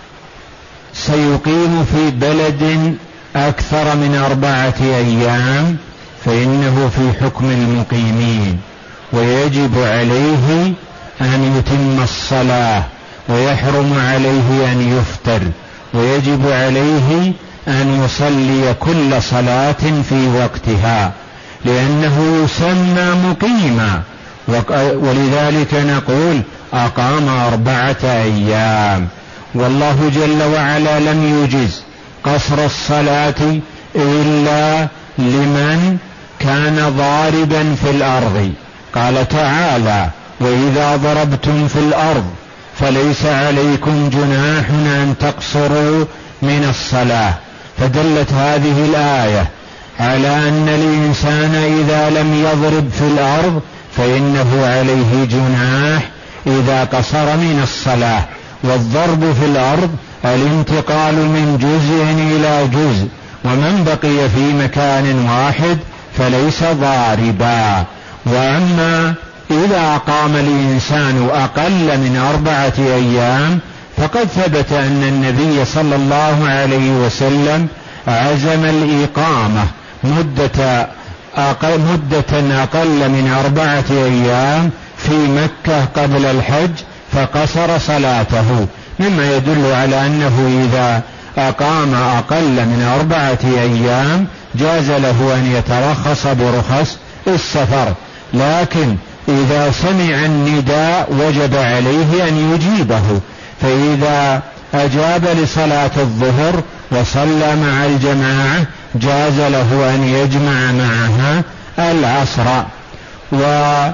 سيقيم في بلد أكثر من أربعة أيام فإنه في حكم المقيمين، ويجب عليه أن يتم الصلاة، ويحرم عليه أن يفطر، ويجب عليه أن يصلي كل صلاة في وقتها لأنه يسمى مقيما، ولذلك نقول أقام أربعة أيام. والله جل وعلا لم يجز قصر الصلاة إلا لمن كان ضاربا في الأرض، قال تعالى وإذا ضربتم في الأرض فليس عليكم جناح أن تقصروا من الصلاة، فدلت هذه الآية على أن الإنسان إذا لم يضرب في الأرض فإنه عليه جناح إذا قصر من الصلاة. والضرب في الأرض الانتقال من جزء إلى جزء، ومن بقي في مكان واحد فليس ضاربا. وأما إذا قام الإنسان أقل من أربعة أيام فقد ثبت أن النبي صلى الله عليه وسلم عزم الإقامة مدة أقل, مدة أقل من أربعة أيام في مكة قبل الحج فقصر صلاته، مما يدل على أنه إذا أقام أقل من أربعة أيام جاز له أن يترخص برخص السفر، لكن إذا سمع النداء وجب عليه أن يجيبه، فإذا أجاب لصلاة الظهر وصلى مع الجماعة جاز له أن يجمع معها العصر. وما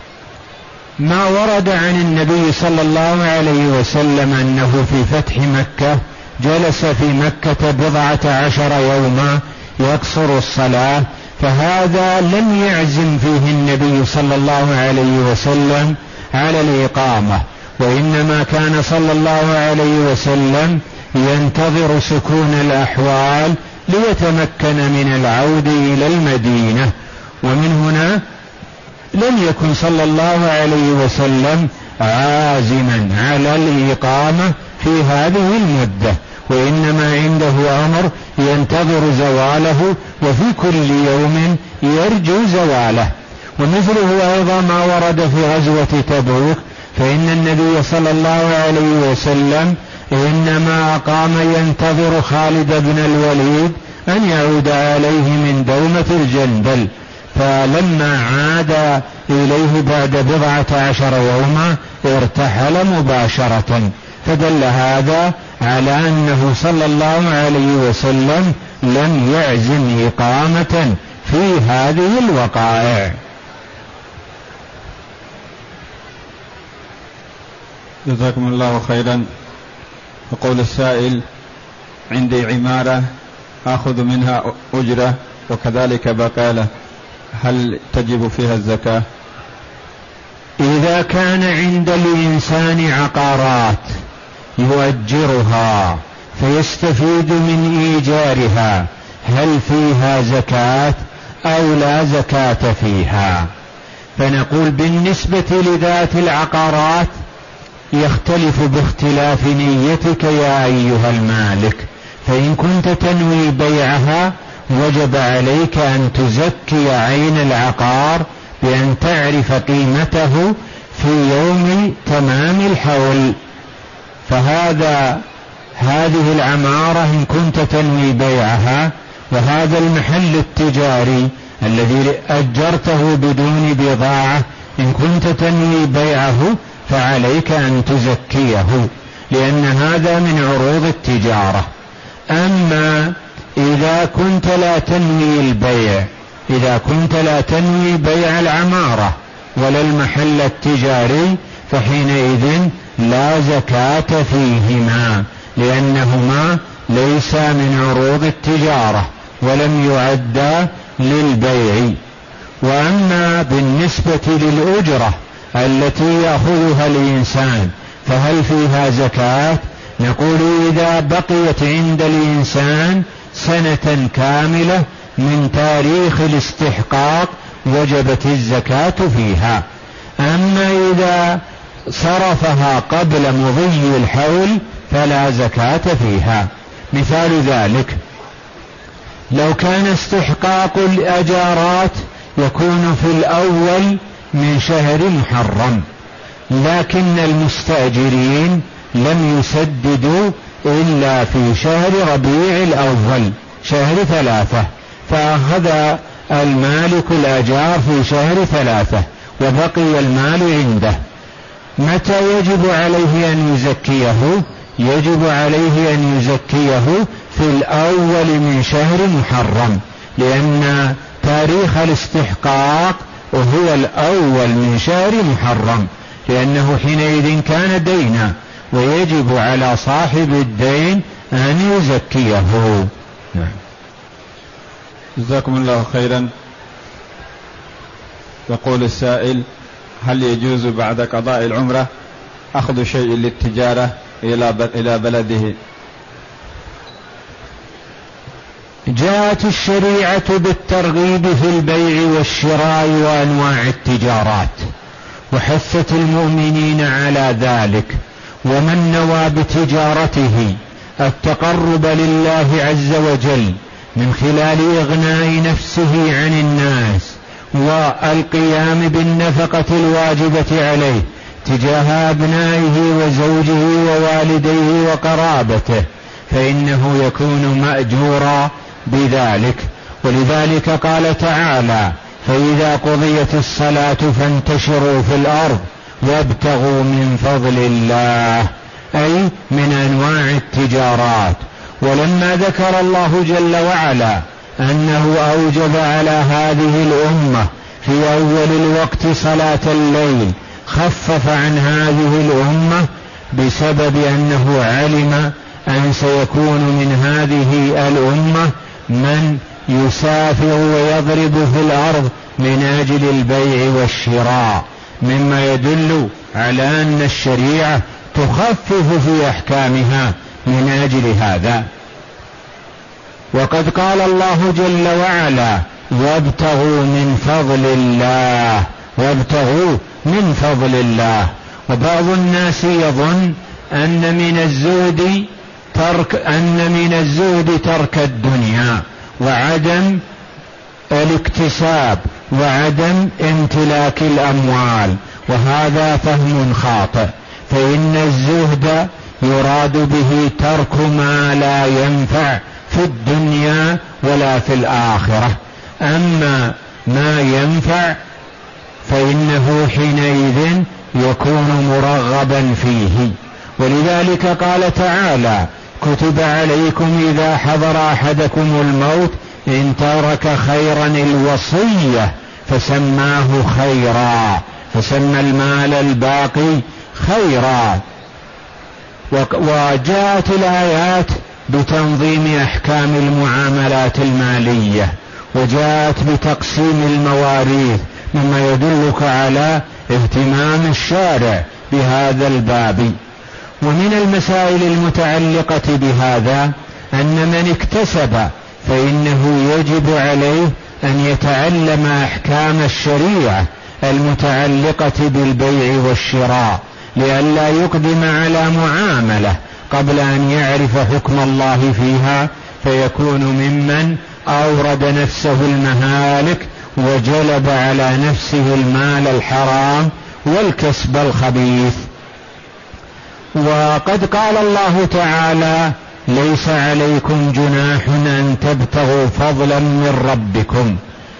ورد عن النبي صلى الله عليه وسلم أنه في فتح مكة جلس في مكة بضعة عشر يوما يقصر الصلاة، فهذا لم يعزم فيه النبي صلى الله عليه وسلم على الإقامة، وإنما كان صلى الله عليه وسلم ينتظر سكون الأحوال ليتمكن من العود إلى المدينة. ومن هنا لم يكن صلى الله عليه وسلم عازما على الإقامة في هذه المدة، وإنما عنده أمر ينتظر زواله وفي كل يوم يرجو زواله. ومثله أيضا ما ورد في غزوة تبوك، فإن النبي صلى الله عليه وسلم إنما أقام ينتظر خالد بن الوليد أن يعود عليه من دومة الجندل، فلما عاد إليه بعد بضعة عشر يوما ارتحل مباشرة، فدل هذا على أنه صلى الله عليه وسلم لم يعزم إقامة في هذه الوقائع. جزاكم الله خيرا. يقول السائل: عندي عمارة آخذ منها أجرة وكذلك بقالة، هل تجب فيها الزكاة؟ إذا كان عند الإنسان عقارات يؤجرها فيستفيد من إيجارها، هل فيها زكاة أو لا زكاة فيها؟ فنقول بالنسبة لذات العقارات يختلف باختلاف نيتك يا أيها المالك، فإن كنت تنوي بيعها وجب عليك أن تزكي عين العقار بأن تعرف قيمته في يوم تمام الحول. فهذا هذه العمارة إن كنت تنوي بيعها، وهذا المحل التجاري الذي أجرته بدون بضاعة إن كنت تنوي بيعه فعليك أن تزكيه، لأن هذا من عروض التجارة. أما إذا كنت لا تنوي البيع، إذا كنت لا تنوي بيع العمارة ولا المحل التجاري فحينئذ لا زكاة فيهما، لأنهما ليس من عروض التجارة ولم يعدا للبيع. وأما بالنسبة للأجرة التي يأخذها الإنسان فهل فيها زكاة؟ نقول إذا بقيت عند الإنسان سنة كاملة من تاريخ الاستحقاق وجبت الزكاة فيها. أما إذا صرفها قبل مضي الحول فلا زكاة فيها. مثال ذلك لو كان استحقاق الأجارات يكون في الأول من شهر محرم، لكن المستأجرين لم يسددوا إلا في شهر ربيع الأول شهر ثلاثة، فأخذ المالك الأجار في شهر ثلاثة وبقي المال عنده. متى يجب عليه أن يزكيه؟ يجب عليه أن يزكيه في الأول من شهر محرم، لأن تاريخ الاستحقاق وهو الأول من شهر محرم، لأنه حينئذ كان دينا ويجب على صاحب الدين أن يزكيه. نعم. جزاكم الله خيرا. يقول السائل: هل يجوز بعد قضاء العمرة أخذ شيء للتجارة إلى بلده؟ جاءت الشريعة بالترغيب في البيع والشراء وأنواع التجارات، وحثت المؤمنين على ذلك، ومن نوى بتجارته التقرب لله عز وجل من خلال إغناء نفسه عن الناس والقيام بالنفقة الواجبة عليه تجاه أبنائه وزوجه ووالديه وقرابته، فإنه يكون مأجورا بذلك. ولذلك قال تعالى: فإذا قضيت الصلاة فانتشروا في الأرض وابتغوا من فضل الله، أي من أنواع التجارات. ولما ذكر الله جل وعلا أنه أوجب على هذه الأمة في أول الوقت صلاة الليل، خفف عن هذه الأمة بسبب أنه علم أن سيكون من هذه الأمة من يسافر ويضرب في الأرض من أجل البيع والشراء، مما يدل على أن الشريعة تخفف في أحكامها من أجل هذا. وقد قال الله جل وعلا: وابتغوا من فضل الله، وابتغوا من فضل الله. وبعض الناس يظن أن من الزهد ترك أن من الزهد ترك الدنيا وعدم الاكتساب وعدم امتلاك الأموال، وهذا فهم خاطئ. فإن الزهد يراد به ترك ما لا ينفع في الدنيا ولا في الآخرة، أما ما ينفع فإنه حينئذ يكون مرغبا فيه. ولذلك قال تعالى: كتب عليكم إذا حضر أحدكم الموت إن ترك خيرا الوصية، فسماه خيرا، فسمى المال الباقي خيرا. وجاءت الآيات بتنظيم أحكام المعاملات المالية، وجاءت بتقسيم المواريث، مما يدلك على اهتمام الشارع بهذا الباب. ومن المسائل المتعلقة بهذا أن من اكتسب فإنه يجب عليه أن يتعلم أحكام الشريعة المتعلقة بالبيع والشراء، لئلا يقدم على معاملة قبل أن يعرف حكم الله فيها، فيكون ممن أورد نفسه المهالك وجلب على نفسه المال الحرام والكسب الخبيث. وقد قال الله تعالى: ليس عليكم جناح أن تبتغوا فضلا من ربكم.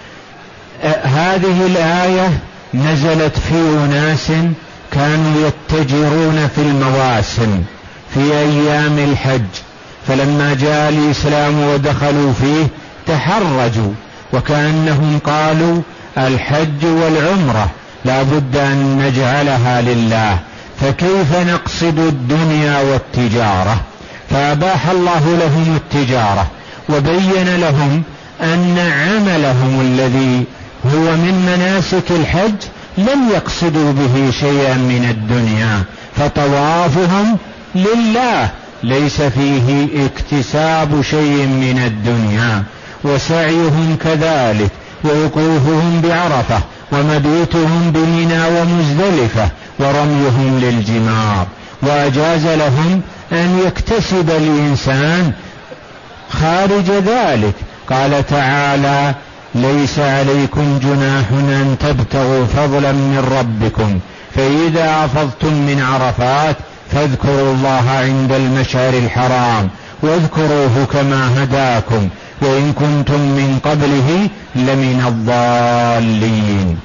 هذه الآية نزلت في أناس كانوا يتجرون في المواسم في أيام الحج، فلما جاء الإسلام ودخلوا فيه تحرجوا، وكأنهم قالوا: الحج والعمرة لا بد أن نجعلها لله، فكيف نقصد الدنيا والتجارة؟ فأباح الله لهم التجارة، وبين لهم أن عملهم الذي هو من مناسك الحج لم يقصدوا به شيئا من الدنيا، فطوافهم لله ليس فيه اكتساب شيء من الدنيا، وسعيهم كذلك، ووقوفهم بعرفة، ومبيتهم بمنى ومزدلفة، ورميهم للجمار. وأجاز لهم أن يكتسب الإنسان خارج ذلك. قال تعالى: ليس عليكم جناح أن تبتغوا فضلا من ربكم، فإذا أفضتم من عرفات فاذكروا الله عند المشعر الحرام واذكروه كما هداكم وإن كنتم من قبله لمن الضالين.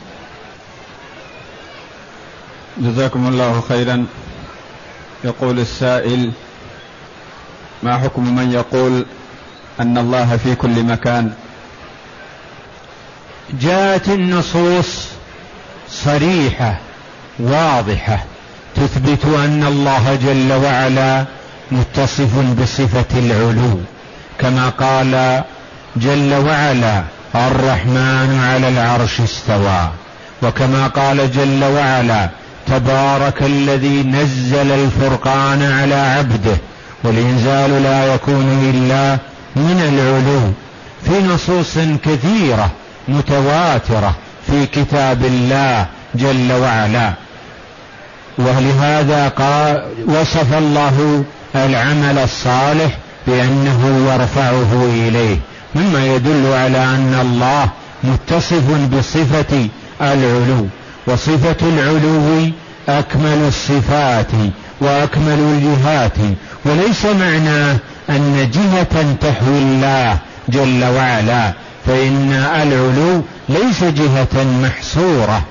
جزاكم الله خيرا. يقول السائل: ما حكم من يقول أن الله في كل مكان؟ جاءت النصوص صريحة واضحة تثبت أن الله جل وعلا متصف بصفة العلو، كما قال جل وعلا: الرحمن على العرش استوى، وكما قال جل وعلا: تبارك الذي نزل الفرقان على عبده. والإنزال لا يكون إلا من العلو، في نصوص كثيرة متواترة في كتاب الله جل وعلا. ولهذا قال وصف الله العمل الصالح بأنه يرفعه إليه، مما يدل على أن الله متصف بصفة العلو، وصفة العلو أكمل الصفات وأكمل الجهات، وليس معناه أن جهة تحوي الله جل وعلا، فإن العلو ليس جهة محصورة.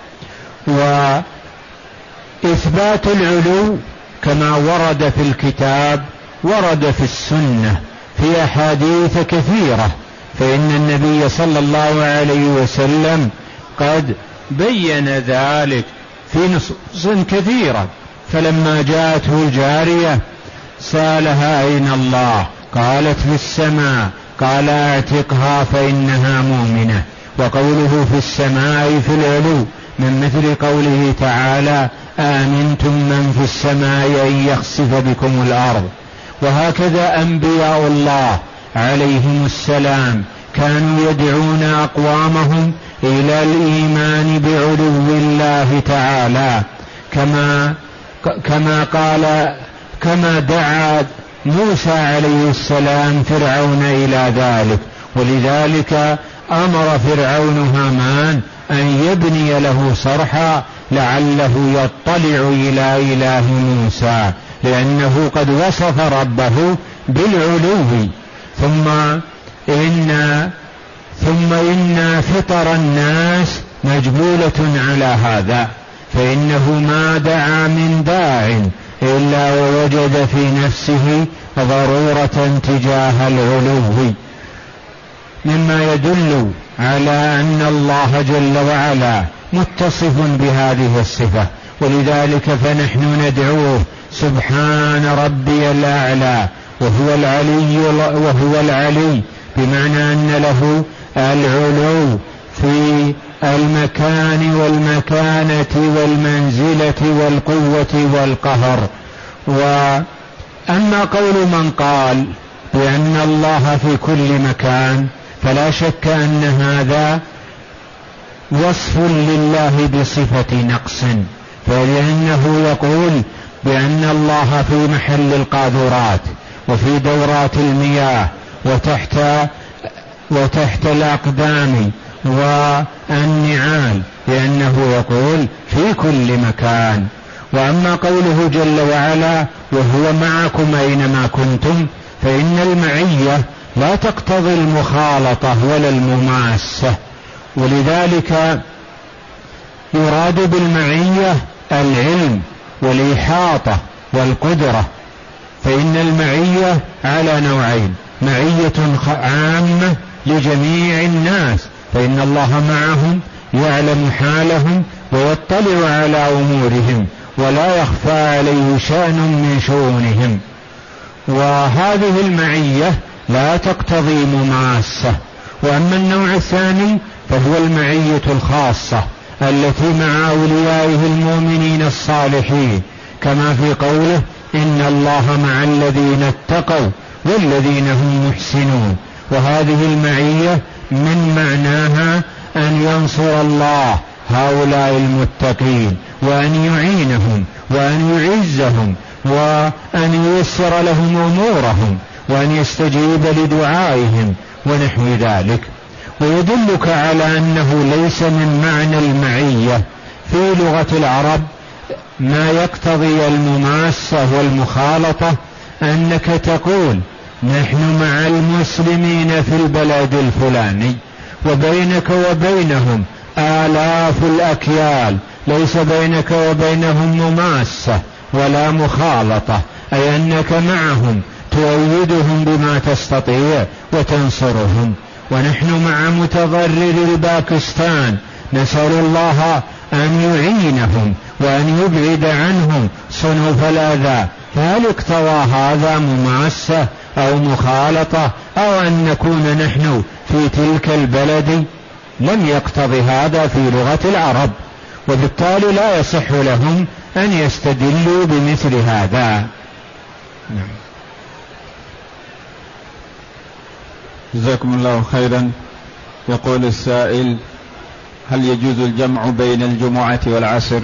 وإثبات العلو كما ورد في الكتاب ورد في السنة في أحاديث كثيرة، فإن النبي صلى الله عليه وسلم قد بين ذلك في نصوص كثيرة. فلما جاءته الجارية سألها أين الله؟ قالت في السماء، قال اعتقها فإنها مؤمنة. وقوله في السماء في العلو من مثل قوله تعالى آمنتم من في السماء أن يخسف بكم الأرض. وهكذا أنبياء الله عليهم السلام كانوا يدعون أقوامهم إلى الإيمان بعلو الله تعالى، كما كما قال كما دعا موسى عليه السلام فرعون إلى ذلك. ولذلك أمر فرعون هامان أن يبني له صرحا لعله يطلع إلى إله موسى، لأنه قد وصف ربه بالعلو. ثم إن ثم إن فطر الناس مجبولة على هذا، فإنه ما دعا من داع إلا ووجد في نفسه ضرورة تجاه العلو، مما يدل على أن الله جل وعلا متصف بهذه الصفة. ولذلك فنحن ندعوه سبحان ربي الأعلى، وهو العلي وهو العلي بمعنى أن له العلو في المكان والمكانة والمنزلة والقوة والقهر. وأما قول من قال بأن الله في كل مكان فلا شك أن هذا وصف لله بصفة نقص، فلأنه يقول بأن الله في محل القاذورات وفي دورات المياه وتحت وتحت الأقدام والنعال، لأنه يقول في كل مكان. وأما قوله جل وعلا وهو معكم أينما كنتم، فإن المعية لا تقتضي المخالطة ولا المماسة، ولذلك يراد بالمعية العلم والإحاطة والقدرة. فإن المعية على نوعين: معية عامة لجميع الناس، فإن الله معهم يعلم حالهم ويطلع على أمورهم ولا يخفى عليه شأن من شؤونهم، وهذه المعية لا تقتضي مماسة. وأما النوع الثاني فهو المعية الخاصة التي مع أوليائه المؤمنين الصالحين، كما في قوله إن الله مع الذين اتقوا والذين هم محسنون. وهذه المعية من معناها أن ينصر الله هؤلاء المتقين، وأن يعينهم، وأن يعزهم، وأن ييسر لهم أمورهم، وأن يستجيب لدعائهم ونحو ذلك. ويدلك على أنه ليس من معنى المعية في لغة العرب ما يقتضي المماسة والمخالطة، أنك تقول نحن مع المسلمين في البلد الفلاني وبينك وبينهم آلاف الأكيال، ليس بينك وبينهم مماسة ولا مخالطة، أي أنك معهم تؤيدهم بما تستطيع وتنصرهم. ونحن مع متضرر الباكستان نسأل الله أن يعينهم وأن يبعد عنهم صنوف الأذى، فهل اقتضى هذا مماسة أو مخالطة أو أن نكون نحن في تلك البلد؟ لم يقتضي هذا في لغة العرب، وبالتالي لا يصح لهم أن يستدلوا بمثل هذا. نعم. جزاكم الله خيرا. يقول السائل: هل يجوز الجمع بين الجمعة والعصر؟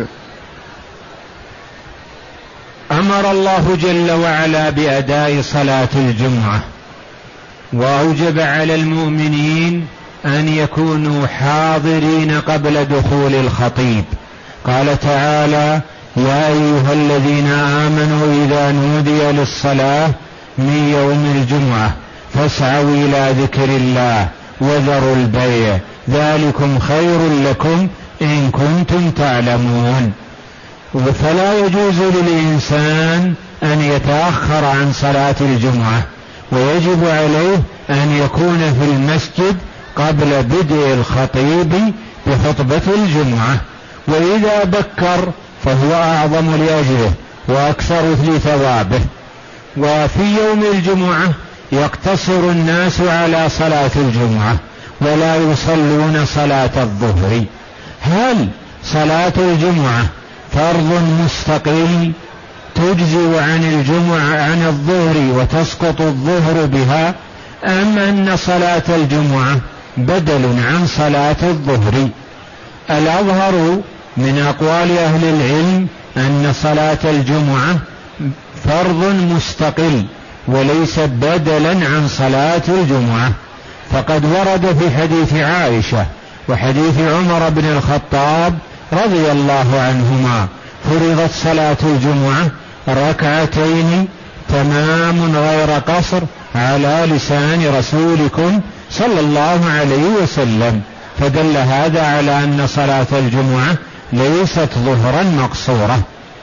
أمر الله جل وعلا بأداء صلاة الجمعة، وأوجب على المؤمنين أن يكونوا حاضرين قبل دخول الخطيب. قال تعالى: يا أيها الذين آمنوا إذا نودي للصلاة من يوم الجمعة فاسعوا إلى ذكر الله وذروا البيع ذلكم خير لكم إن كنتم تعلمون. فلا يجوز للإنسان أن يتأخر عن صلاة الجمعة، ويجب عليه أن يكون في المسجد قبل بدء الخطيب بخطبة الجمعة، وإذا بكر فهو أعظم لأجره وأكثر لثوابه. وفي يوم الجمعة يقتصر الناس على صلاة الجمعة ولا يصلون صلاة الظهر. هل صلاة الجمعة فرض مستقل تجزي عن الجمعة عن الظهر وتسقط الظهر بها، أم أن صلاة الجمعة بدل عن صلاة الظهر؟ الأظهر من أقوال أهل العلم أن صلاة الجمعة فرض مستقل وليس بدلا عن صلاة الجمعة، فقد ورد في حديث عائشة وحديث عمر بن الخطاب رضي الله عنهما: فرضت صلاة الجمعة ركعتين تمام غير قصر على لسان رسولكم صلى الله عليه وسلم. فدل هذا على أن صلاة الجمعة ليست ظهرا مقصورة.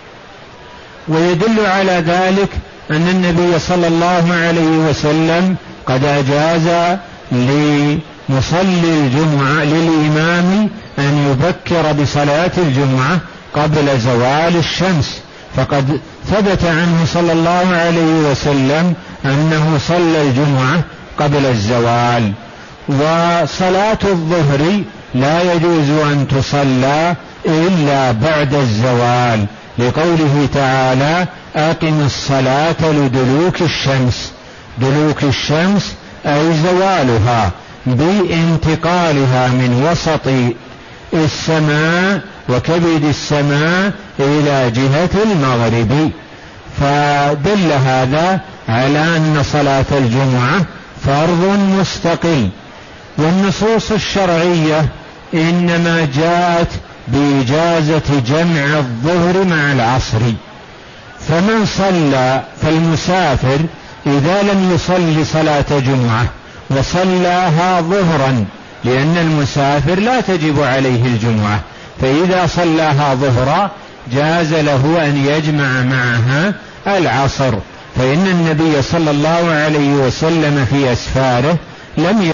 ويدل على ذلك أن النبي صلى الله عليه وسلم قد أجاز لمصلي الجمعة للإمام أن يبكر بصلاة الجمعة قبل زوال الشمس، فقد ثبت عنه صلى الله عليه وسلم أنه صلى الجمعة قبل الزوال. وصلاة الظهر لا يجوز أن تصلى إلا بعد الزوال، لقوله تعالى: أقم الصلاة لدلوك الشمس. دلوك الشمس أي زوالها بانتقالها من وسط السماء وكبد السماء إلى جهة المغرب. فدل هذا على أن صلاة الجمعة فرض مستقل. والنصوص الشرعية إنما جاءت بإجازة جمع الظهر مع العصر، فمن صلى فالمسافر إذا لم يصلي صلاة جمعة وصلاها ظهرا، لأن المسافر لا تجب عليه الجمعة، فإذا صلاها ظهرا جاز له أن يجمع معها العصر، فإن النبي صلى الله عليه وسلم في أسفاره لم